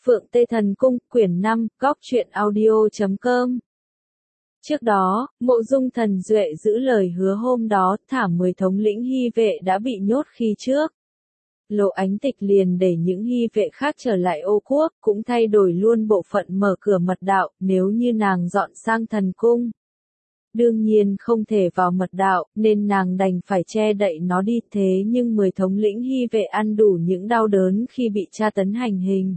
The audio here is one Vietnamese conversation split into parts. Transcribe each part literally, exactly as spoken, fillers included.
Phượng Tê Thần Cung, quyển năm, góc truyện audio chấm com. Trước đó, Mộ Dung Thần Duệ giữ lời hứa hôm đó, thả mười thống lĩnh hy vệ đã bị nhốt khi trước. Lộ Ánh Tịch liền để những hy vệ khác trở lại Ô Quốc, cũng thay đổi luôn bộ phận mở cửa mật đạo, nếu như nàng dọn sang thần cung. Đương nhiên không thể vào mật đạo, nên nàng đành phải che đậy nó đi, thế nhưng mười thống lĩnh hy vệ ăn đủ những đau đớn khi bị tra tấn hành hình.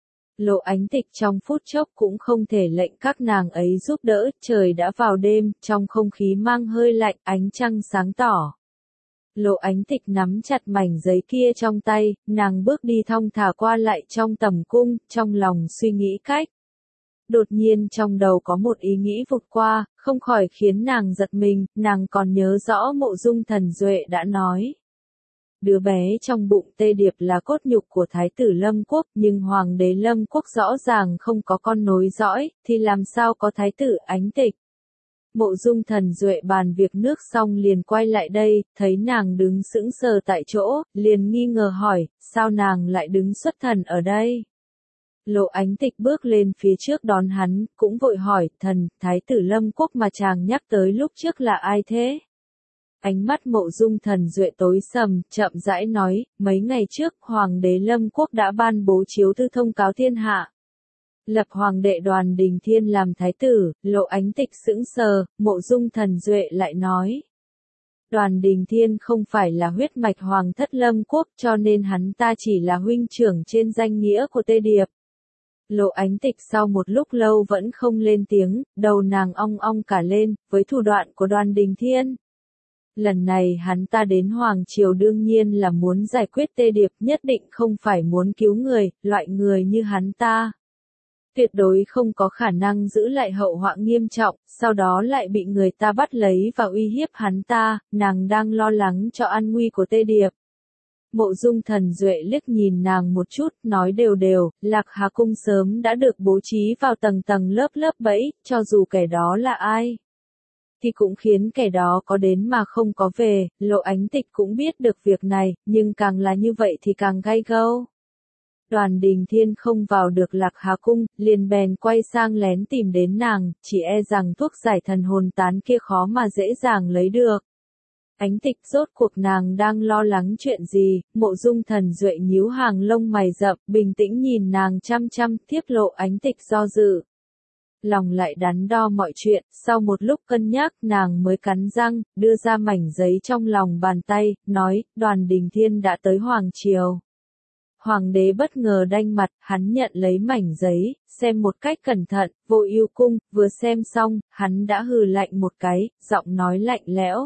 Lộ Ánh Tịch trong phút chốc cũng không thể lệnh các nàng ấy giúp đỡ, trời đã vào đêm, trong không khí mang hơi lạnh, ánh trăng sáng tỏ. Lộ Ánh Tịch nắm chặt mảnh giấy kia trong tay, nàng bước đi thong thả qua lại trong tầm cung, trong lòng suy nghĩ cách. Đột nhiên trong đầu có một ý nghĩ vụt qua, không khỏi khiến nàng giật mình, nàng còn nhớ rõ Mộ Dung Thần Duệ đã nói. Đứa bé trong bụng Tê Điệp là cốt nhục của Thái tử Lâm Quốc, nhưng Hoàng đế Lâm Quốc rõ ràng không có con nối dõi, thì làm sao có Thái tử Ánh Tịch. Mộ Dung Thần Duệ bàn việc nước xong liền quay lại đây, thấy nàng đứng sững sờ tại chỗ, liền nghi ngờ hỏi, sao nàng lại đứng xuất thần ở đây? Lộ Ánh Tịch bước lên phía trước đón hắn, cũng vội hỏi, thần, Thái tử Lâm Quốc mà chàng nhắc tới lúc trước là ai thế? Ánh mắt Mộ Dung Thần Duệ tối sầm, chậm rãi nói, mấy ngày trước, Hoàng đế Lâm Quốc đã ban bố chiếu thư thông cáo thiên hạ. Lập Hoàng đệ Đoàn Đình Thiên làm thái tử. Lộ Ánh Tịch sững sờ, Mộ Dung Thần Duệ lại nói. Đoàn Đình Thiên không phải là huyết mạch Hoàng thất Lâm Quốc, cho nên hắn ta chỉ là huynh trưởng trên danh nghĩa của Tê Điệp. Lộ Ánh Tịch sau một lúc lâu vẫn không lên tiếng, đầu nàng ong ong cả lên, với thủ đoạn của Đoàn Đình Thiên. Lần này hắn ta đến Hoàng Triều đương nhiên là muốn giải quyết Tê Điệp, nhất định không phải muốn cứu người, loại người như hắn ta. Tuyệt đối không có khả năng giữ lại hậu họa nghiêm trọng, sau đó lại bị người ta bắt lấy và uy hiếp hắn ta, nàng đang lo lắng cho an nguy của Tê Điệp. Mộ Dung Thần Duệ liếc nhìn nàng một chút, nói đều đều, Lạc Hà Cung sớm đã được bố trí vào tầng tầng lớp lớp bẫy, cho dù kẻ đó là ai. Thì cũng khiến kẻ đó có đến mà không có về. Lộ Ánh Tịch cũng biết được việc này, nhưng càng là như vậy thì càng gay gâu. Đoàn Đình Thiên không vào được Lạc Hà Cung, liền bèn quay sang lén tìm đến nàng, chỉ e rằng thuốc giải thần hồn tán kia khó mà dễ dàng lấy được. Ánh Tịch rốt cuộc nàng đang lo lắng chuyện gì? Mộ Dung Thần Duệ nhíu hàng lông mày rậm, bình tĩnh nhìn nàng chăm chăm, tiếp Lộ Ánh Tịch do dự. Lòng lại đắn đo mọi chuyện, sau một lúc cân nhắc nàng mới cắn răng, đưa ra mảnh giấy trong lòng bàn tay, nói, Đoàn Đình Thiên đã tới Hoàng Triều. Hoàng đế bất ngờ đanh mặt, hắn nhận lấy mảnh giấy, xem một cách cẩn thận, Vô Ưu Cung, vừa xem xong, hắn đã hừ lạnh một cái, giọng nói lạnh lẽo.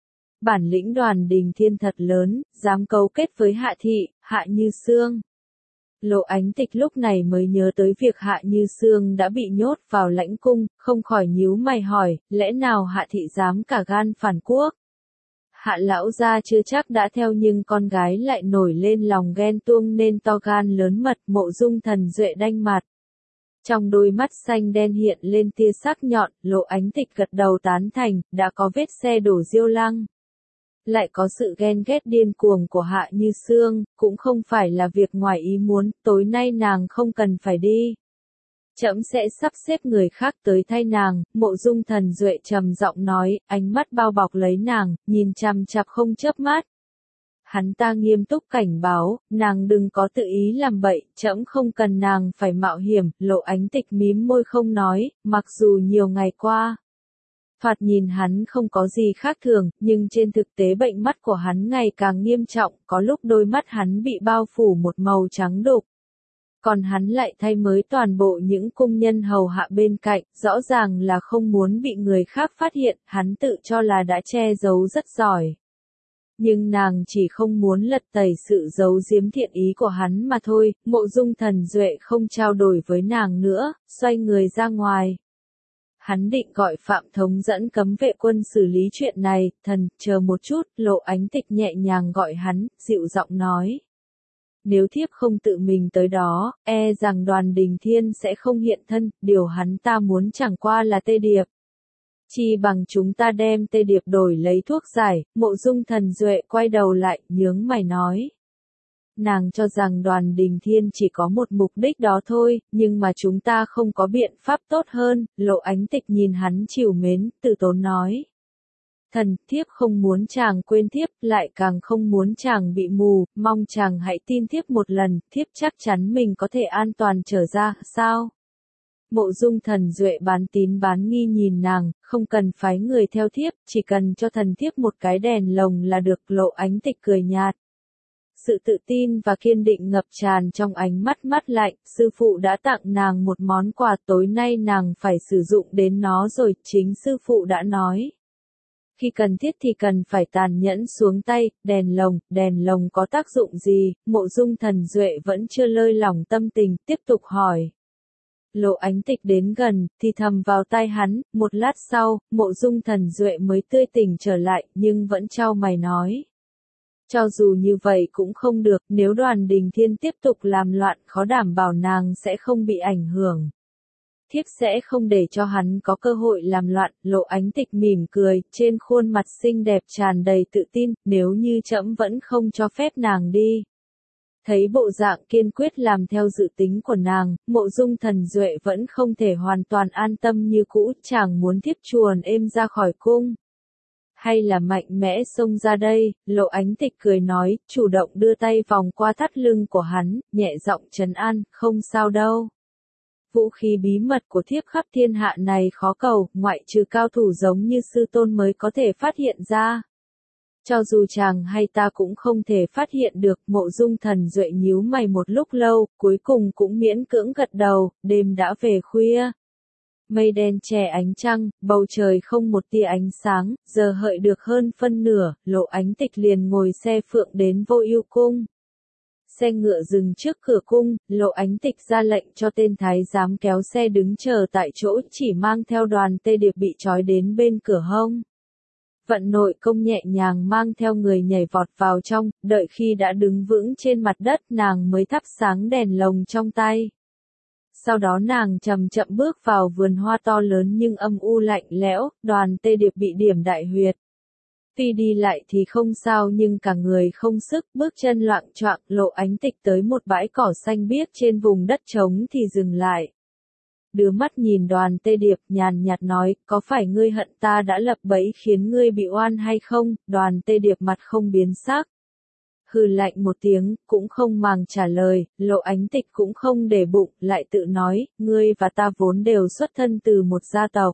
Bản lĩnh Đoàn Đình Thiên thật lớn, dám cấu kết với Hạ Thị, Hạ Như Sương. Lộ Ánh Tịch lúc này mới nhớ tới việc Hạ Như Sương đã bị nhốt vào lãnh cung, không khỏi nhíu mày hỏi, lẽ nào Hạ Thị dám cả gan phản quốc? Hạ lão gia chưa chắc đã theo nhưng con gái lại nổi lên lòng ghen tuông nên to gan lớn mật. Mộ Dung Thần Duệ đanh mặt. Trong đôi mắt xanh đen hiện lên tia sắc nhọn, Lộ Ánh Tịch gật đầu tán thành, đã có vết xe đổ Diêu Lăng. Lại có sự ghen ghét điên cuồng của Hạ Như Sương, cũng không phải là việc ngoài ý muốn, tối nay nàng không cần phải đi. Trẫm sẽ sắp xếp người khác tới thay nàng. Mộ Dung Thần Duệ trầm giọng nói, ánh mắt bao bọc lấy nàng, nhìn chằm chằm không chớp mắt. Hắn ta nghiêm túc cảnh báo, nàng đừng có tự ý làm bậy, trẫm không cần nàng phải mạo hiểm. Lộ Ánh Tịch mím môi không nói, mặc dù nhiều ngày qua. Thoạt nhìn hắn không có gì khác thường, nhưng trên thực tế bệnh mắt của hắn ngày càng nghiêm trọng, có lúc đôi mắt hắn bị bao phủ một màu trắng đục. Còn hắn lại thay mới toàn bộ những cung nhân hầu hạ bên cạnh, rõ ràng là không muốn bị người khác phát hiện, hắn tự cho là đã che giấu rất giỏi. Nhưng nàng chỉ không muốn lật tẩy sự giấu giếm thiện ý của hắn mà thôi. Mộ Dung Thần Duệ không trao đổi với nàng nữa, xoay người ra ngoài. Hắn định gọi Phạm Thống dẫn cấm vệ quân xử lý chuyện này, thần, chờ một chút. Lộ Ánh Tịch nhẹ nhàng gọi hắn, dịu giọng nói. Nếu thiếp không tự mình tới đó, e rằng Đoàn Đình Thiên sẽ không hiện thân, điều hắn ta muốn chẳng qua là Tê Điệp. Chi bằng chúng ta đem Tê Điệp đổi lấy thuốc giải. Mộ Dung Thần Duệ quay đầu lại, nhướng mày nói. Nàng cho rằng Đoàn Đình Thiên chỉ có một mục đích đó thôi, nhưng mà chúng ta không có biện pháp tốt hơn, Lộ Ánh Tịch nhìn hắn trìu mến, từ tốn nói. Thần, thiếp không muốn chàng quên thiếp, lại càng không muốn chàng bị mù, mong chàng hãy tin thiếp một lần, thiếp chắc chắn mình có thể an toàn trở ra, sao? Mộ Dung Thần Duệ bán tín bán nghi nhìn nàng, không cần phái người theo thiếp, chỉ cần cho thần thiếp một cái đèn lồng là được. Lộ Ánh Tịch cười nhạt. Sự tự tin và kiên định ngập tràn trong ánh mắt mát lạnh, sư phụ đã tặng nàng một món quà, tối nay nàng phải sử dụng đến nó rồi, chính sư phụ đã nói. Khi cần thiết thì cần phải tàn nhẫn xuống tay, đèn lồng, đèn lồng có tác dụng gì? Mộ Dung Thần Duệ vẫn chưa lơi lỏng tâm tình, tiếp tục hỏi. Lộ Ánh Tịch đến gần, thì thầm vào tai hắn, một lát sau, Mộ Dung Thần Duệ mới tươi tỉnh trở lại, nhưng vẫn chau mày nói. Cho dù như vậy cũng không được, nếu Đoàn Đình Thiên tiếp tục làm loạn, khó đảm bảo nàng sẽ không bị ảnh hưởng. Thiếp sẽ không để cho hắn có cơ hội làm loạn. Lộ Ánh Tịch mỉm cười, trên khuôn mặt xinh đẹp tràn đầy tự tin, nếu như trẫm vẫn không cho phép nàng đi. Thấy bộ dạng kiên quyết làm theo dự tính của nàng, Mộ Dung Thần Duệ vẫn không thể hoàn toàn an tâm như cũ, chàng muốn thiếp chuồn êm ra khỏi cung. Hay là mạnh mẽ xông ra đây? Lộ Ánh Tịch cười nói, chủ động đưa tay vòng qua thắt lưng của hắn, nhẹ giọng trấn an, không sao đâu. Vũ khí bí mật của thiếp khắp thiên hạ này khó cầu, ngoại trừ cao thủ giống như sư tôn mới có thể phát hiện ra. Cho dù chàng hay ta cũng không thể phát hiện được. Mộ Dung Thần Duệ nhíu mày một lúc lâu, cuối cùng cũng miễn cưỡng gật đầu. Đêm đã về khuya. Mây đen che ánh trăng, bầu trời không một tia ánh sáng, giờ hợi được hơn phân nửa, Lộ Ánh Tịch liền ngồi xe phượng đến Vô Ưu cung. Xe ngựa dừng trước cửa cung, Lộ Ánh Tịch ra lệnh cho tên thái giám kéo xe đứng chờ tại chỗ, chỉ mang theo Đoàn Tê Điệp bị trói đến bên cửa hông. Vận Nội Công nhẹ nhàng mang theo người nhảy vọt vào trong, đợi khi đã đứng vững trên mặt đất nàng mới thắp sáng đèn lồng trong tay. Sau đó nàng chậm chậm bước vào vườn hoa to lớn nhưng âm u lạnh lẽo, Đoàn Tê Điệp bị điểm đại huyệt. Tuy đi lại thì không sao nhưng cả người không sức, bước chân loạng choạng. Lộ Ánh Tịch tới một bãi cỏ xanh biếc trên vùng đất trống thì dừng lại. Đưa mắt nhìn Đoàn Tê Điệp, nhàn nhạt nói, có phải ngươi hận ta đã lập bẫy khiến ngươi bị oan hay không? Đoàn Tê Điệp mặt không biến sắc. Hừ lạnh một tiếng, cũng không màng trả lời. Lộ Ánh Tịch cũng không để bụng, lại tự nói, ngươi và ta vốn đều xuất thân từ một gia tộc.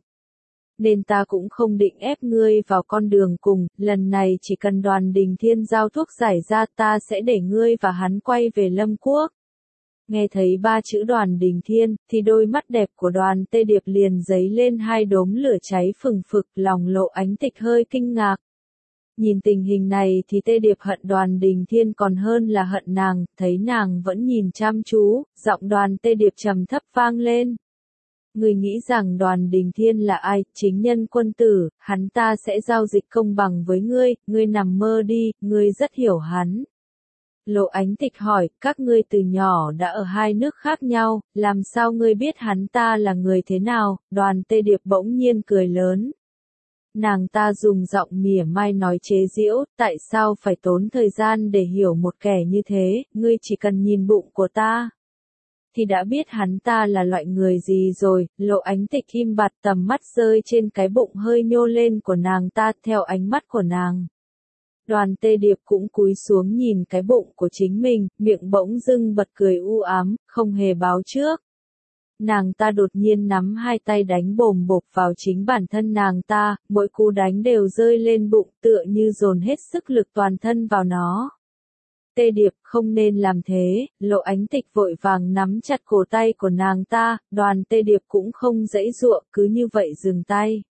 Nên ta cũng không định ép ngươi vào con đường cùng, lần này chỉ cần Đoàn Đình Thiên giao thuốc giải ra ta sẽ để ngươi và hắn quay về Lâm Quốc. Nghe thấy ba chữ Đoàn Đình Thiên, thì đôi mắt đẹp của Đoàn Tê Điệp liền giấy lên hai đốm lửa cháy phừng phực, lòng Lộ Ánh Tịch hơi kinh ngạc. Nhìn tình hình này thì Tê Điệp hận Đoàn Đình Thiên còn hơn là hận nàng, thấy nàng vẫn nhìn chăm chú, giọng Đoàn Tê Điệp trầm thấp vang lên. Ngươi nghĩ rằng Đoàn Đình Thiên là ai? Chính nhân quân tử, hắn ta sẽ giao dịch công bằng với ngươi, ngươi nằm mơ đi, ngươi rất hiểu hắn. Lộ Ánh Tịch hỏi, các ngươi từ nhỏ đã ở hai nước khác nhau, làm sao ngươi biết hắn ta là người thế nào? Đoàn Tê Điệp bỗng nhiên cười lớn. Nàng ta dùng giọng mỉa mai nói chế giễu, tại sao phải tốn thời gian để hiểu một kẻ như thế, ngươi chỉ cần nhìn bụng của ta thì đã biết hắn ta là loại người gì rồi. Lộ Ánh Tịch im bặt, tầm mắt rơi trên cái bụng hơi nhô lên của nàng ta, theo ánh mắt của nàng. Đoàn Tê Điệp cũng cúi xuống nhìn cái bụng của chính mình, miệng bỗng dưng bật cười u ám, không hề báo trước. Nàng ta đột nhiên nắm hai tay đánh bồm bộp vào chính bản thân nàng ta, mỗi cú đánh đều rơi lên bụng tựa như dồn hết sức lực toàn thân vào nó. Tê Điệp, không nên làm thế. Lộ Ánh Tịch vội vàng nắm chặt cổ tay của nàng ta, Đoàn Tê Điệp cũng không giãy giụa, cứ như vậy dừng tay.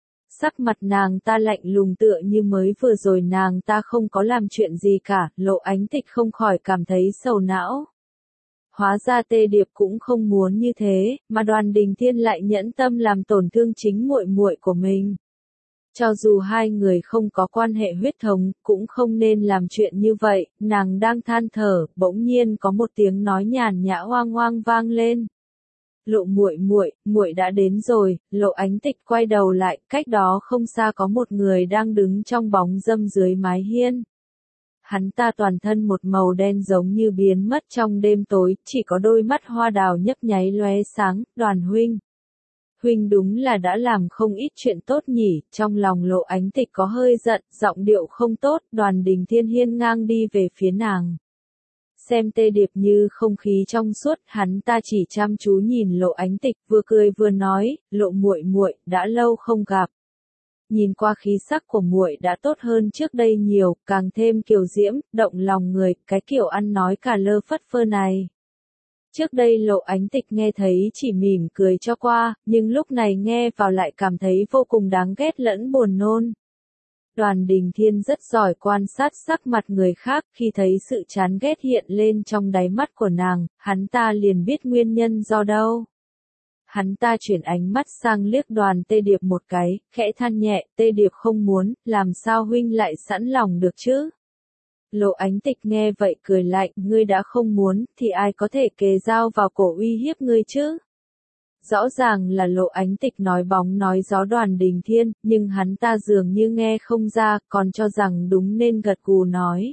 Sắc mặt nàng ta lạnh lùng tựa như mới vừa rồi nàng ta không có làm chuyện gì cả. Lộ Ánh Tịch không khỏi cảm thấy sầu não. Hóa ra Tê Điệp cũng không muốn như thế, mà Đoàn Đình Thiên lại nhẫn tâm làm tổn thương chính muội muội của mình. Cho dù hai người không có quan hệ huyết thống, cũng không nên làm chuyện như vậy. Nàng đang than thở, bỗng nhiên có một tiếng nói nhàn nhã oang oang vang lên. Lộ muội muội, muội đã đến rồi. Lộ Ánh Tịch quay đầu lại, cách đó không xa có một người đang đứng trong bóng râm dưới mái hiên. Hắn ta toàn thân một màu đen giống như biến mất trong đêm tối, chỉ có đôi mắt hoa đào nhấp nháy lóe sáng. Đoàn huynh. Huynh đúng là đã làm không ít chuyện tốt nhỉ. Trong lòng Lộ Ánh Tịch có hơi giận, giọng điệu không tốt. Đoàn Đình Thiên hiên ngang đi về phía nàng. Xem Tê Điệp như không khí trong suốt, hắn ta chỉ chăm chú nhìn Lộ Ánh Tịch, vừa cười vừa nói, Lộ muội muội, đã lâu không gặp. Nhìn qua khí sắc của muội đã tốt hơn trước đây nhiều, càng thêm kiều diễm, động lòng người, cái kiểu ăn nói cả lơ phất phơ này. Trước đây Lộ Ánh Tịch nghe thấy chỉ mỉm cười cho qua, nhưng lúc này nghe vào lại cảm thấy vô cùng đáng ghét lẫn buồn nôn. Đoàn Đình Thiên rất giỏi quan sát sắc mặt người khác, khi thấy sự chán ghét hiện lên trong đáy mắt của nàng, hắn ta liền biết nguyên nhân do đâu. Hắn ta chuyển ánh mắt sang liếc Đoàn Tê Điệp một cái, khẽ than nhẹ, Tê Điệp không muốn, làm sao huynh lại sẵn lòng được chứ? Lộ Ánh Tịch nghe vậy cười lạnh, ngươi đã không muốn, thì ai có thể kề dao vào cổ uy hiếp ngươi chứ? Rõ ràng là Lộ Ánh Tịch nói bóng nói gió Đoàn Đình Thiên, nhưng hắn ta dường như nghe không ra, còn cho rằng đúng nên gật gù nói.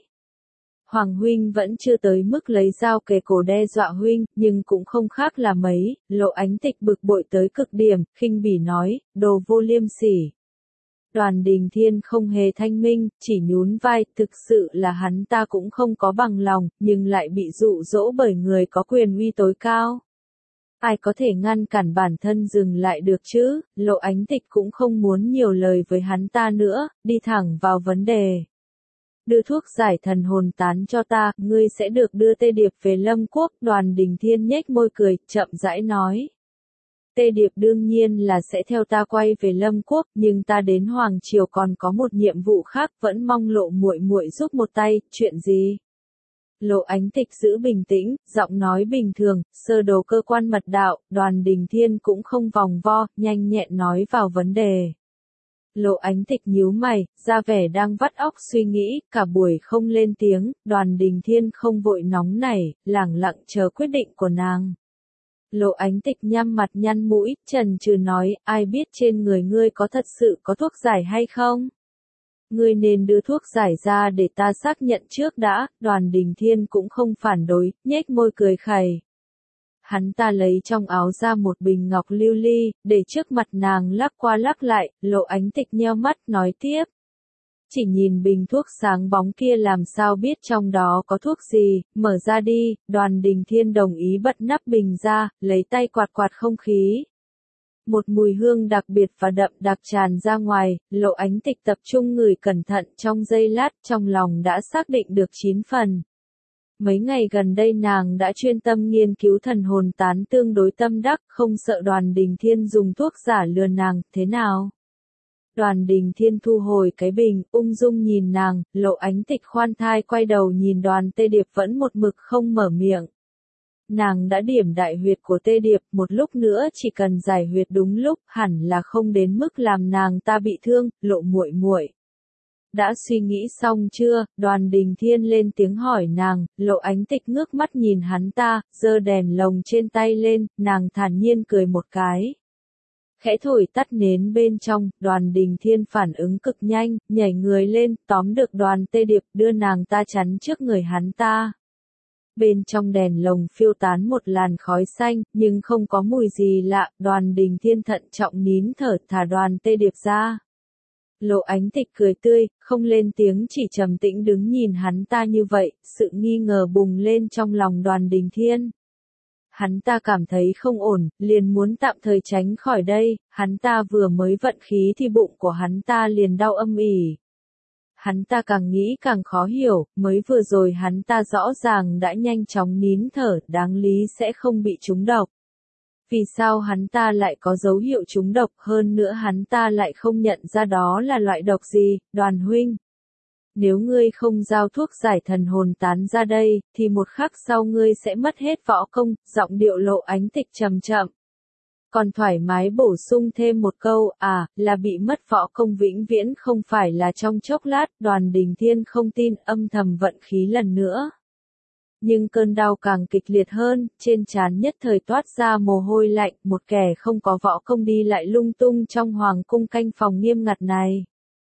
Hoàng huynh vẫn chưa tới mức lấy dao kề cổ đe dọa huynh, nhưng cũng không khác là mấy. Lộ Ánh Tịch bực bội tới cực điểm, khinh bỉ nói, đồ vô liêm sỉ. Đoàn Đình Thiên không hề thanh minh, chỉ nhún vai, thực sự là hắn ta cũng không có bằng lòng, nhưng lại bị dụ dỗ bởi người có quyền uy tối cao. Ai có thể ngăn cản bản thân dừng lại được chứ? Lộ Ánh Tịch cũng không muốn nhiều lời với hắn ta nữa, đi thẳng vào vấn đề. Đưa thuốc giải thần hồn tán cho ta, ngươi sẽ được đưa Tê Điệp về Lâm Quốc. Đoàn Đình Thiên nhếch môi cười, chậm rãi nói. Tê Điệp đương nhiên là sẽ theo ta quay về Lâm Quốc, nhưng ta đến Hoàng Triều còn có một nhiệm vụ khác, vẫn mong Lộ muội muội giúp một tay. Chuyện gì? Lộ Ánh Tịch giữ bình tĩnh, giọng nói bình thường, sơ đồ cơ quan mật đạo. Đoàn Đình Thiên cũng không vòng vo, nhanh nhẹn nói vào vấn đề. Lộ Ánh Tịch nhíu mày, ra vẻ đang vắt óc suy nghĩ, cả buổi không lên tiếng. Đoàn Đình Thiên không vội nóng nảy, lẳng lặng chờ quyết định của nàng. Lộ Ánh Tịch nhăn mặt nhăn mũi, chần chừ nói, ai biết trên người ngươi có thật sự có thuốc giải hay không? Ngươi nên đưa thuốc giải ra để ta xác nhận trước đã. Đoàn Đình Thiên cũng không phản đối, nhếch môi cười khẩy. Hắn ta lấy trong áo ra một bình ngọc lưu ly, để trước mặt nàng lắc qua lắc lại. Lộ Ánh Tịch nheo mắt nói tiếp. Chỉ nhìn bình thuốc sáng bóng kia làm sao biết trong đó có thuốc gì, mở ra đi. Đoàn Đình Thiên đồng ý bật nắp bình ra, lấy tay quạt quạt không khí. Một mùi hương đặc biệt và đậm đặc tràn ra ngoài. Lộ Ánh Tịch tập trung ngửi cẩn thận trong giây lát, trong lòng đã xác định được chín phần. Mấy ngày gần đây nàng đã chuyên tâm nghiên cứu thần hồn tán tương đối tâm đắc, không sợ Đoàn Đình Thiên dùng thuốc giả lừa nàng, thế nào? Đoàn Đình Thiên thu hồi cái bình, ung dung nhìn nàng. Lộ Ánh Tịch khoan thai quay đầu nhìn Đoàn Tê Điệp vẫn một mực không mở miệng. Nàng đã điểm đại huyệt của Tê Điệp, một lúc nữa chỉ cần giải huyệt đúng lúc, hẳn là không đến mức làm nàng ta bị thương. Lộ muội muội, đã suy nghĩ xong chưa? Đoàn Đình Thiên lên tiếng hỏi nàng. Lộ Ánh Tịch ngước mắt nhìn hắn ta, giơ đèn lồng trên tay lên, nàng thản nhiên cười một cái. Khẽ thổi tắt nến bên trong. Đoàn Đình Thiên phản ứng cực nhanh, nhảy người lên, tóm được Đoàn Tê Điệp, đưa nàng ta chắn trước người hắn ta. Bên trong đèn lồng phiêu tán một làn khói xanh, nhưng không có mùi gì lạ. Đoàn Đình Thiên thận trọng nín thở, thả Đoàn Tê Điệp ra. Lộ Ánh Tịch cười tươi, không lên tiếng, chỉ trầm tĩnh đứng nhìn hắn ta như vậy. Sự nghi ngờ bùng lên trong lòng Đoàn Đình Thiên. Hắn ta cảm thấy không ổn, liền muốn tạm thời tránh khỏi đây. Hắn ta vừa mới vận khí thì bụng của hắn ta liền đau âm ỉ. Hắn ta càng nghĩ càng khó hiểu, mới vừa rồi hắn ta rõ ràng đã nhanh chóng nín thở, đáng lý sẽ không bị trúng độc. Vì sao hắn ta lại có dấu hiệu trúng độc, hơn nữa hắn ta lại không nhận ra đó là loại độc gì? Đoàn huynh, nếu ngươi không giao thuốc giải thần hồn tán ra đây, thì một khắc sau ngươi sẽ mất hết võ công. Giọng điệu Lộ Ánh Tịch trầm chậm. Còn thoải mái bổ sung thêm một câu, à, là bị mất võ công vĩnh viễn, không phải là trong chốc lát. Đoàn Đình Thiên không tin, âm thầm vận khí lần nữa. Nhưng cơn đau càng kịch liệt hơn, trên trán nhất thời toát ra mồ hôi lạnh. Một kẻ không có võ công đi lại lung tung trong hoàng cung canh phòng nghiêm ngặt này.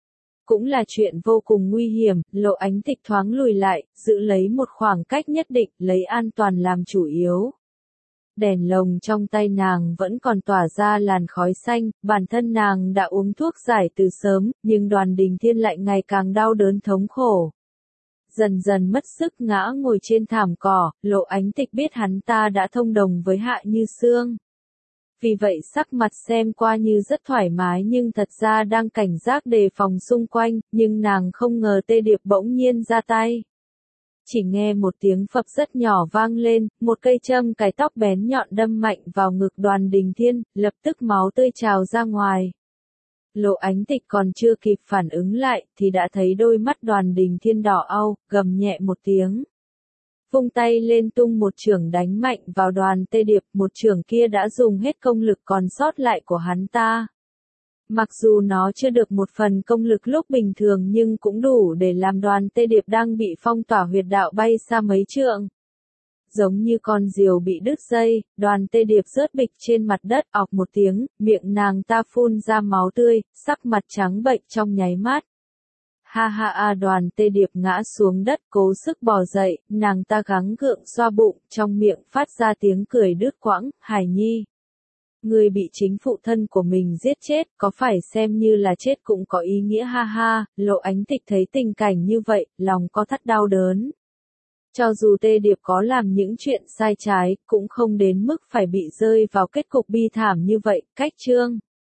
Cũng là chuyện vô cùng nguy hiểm, Lộ Ánh Tịch thoáng lùi lại, giữ lấy một khoảng cách nhất định, lấy an toàn làm chủ yếu. Đèn lồng trong tay nàng vẫn còn tỏa ra làn khói xanh, bản thân nàng đã uống thuốc giải từ sớm, nhưng Đoàn Đình Thiên lại ngày càng đau đớn thống khổ. Dần dần mất sức ngã ngồi trên thảm cỏ, Lộ Ánh Tịch biết hắn ta đã thông đồng với Hạ Như Sương. Vì vậy sắc mặt xem qua như rất thoải mái nhưng thật ra đang cảnh giác đề phòng xung quanh, nhưng nàng không ngờ Tê Điệp bỗng nhiên ra tay. Chỉ nghe một tiếng phập rất nhỏ vang lên, một cây châm cài tóc bén nhọn đâm mạnh vào ngực Đoàn Đình Thiên, lập tức máu tươi trào ra ngoài. Lộ Ánh Tịch còn chưa kịp phản ứng lại, thì đã thấy đôi mắt Đoàn Đình Thiên đỏ au, gầm nhẹ một tiếng. Vung tay lên tung một chưởng đánh mạnh vào Đoàn Tê Điệp, một chưởng kia đã dùng hết công lực còn sót lại của hắn ta. Mặc dù nó chưa được một phần công lực lúc bình thường nhưng cũng đủ để làm Đoàn Tê Điệp đang bị phong tỏa huyệt đạo bay xa mấy trượng. Giống như con diều bị đứt dây, Đoàn Tê Điệp rớt bịch trên mặt đất, ọc một tiếng, miệng nàng ta phun ra máu tươi, sắc mặt trắng bệch trong nháy mắt. Ha ha a Đoàn Tê Điệp ngã xuống đất cố sức bò dậy, nàng ta gắng gượng xoa bụng, trong miệng phát ra tiếng cười đứt quãng, Hải Nhi. Người bị chính phụ thân của mình giết chết, có phải xem như là chết cũng có ý nghĩa ha ha, Lộ Ánh Tịch thấy tình cảnh như vậy, lòng có thắt đau đớn. Cho dù Tê Điệp có làm những chuyện sai trái, cũng không đến mức phải bị rơi vào kết cục bi thảm như vậy, cách chương.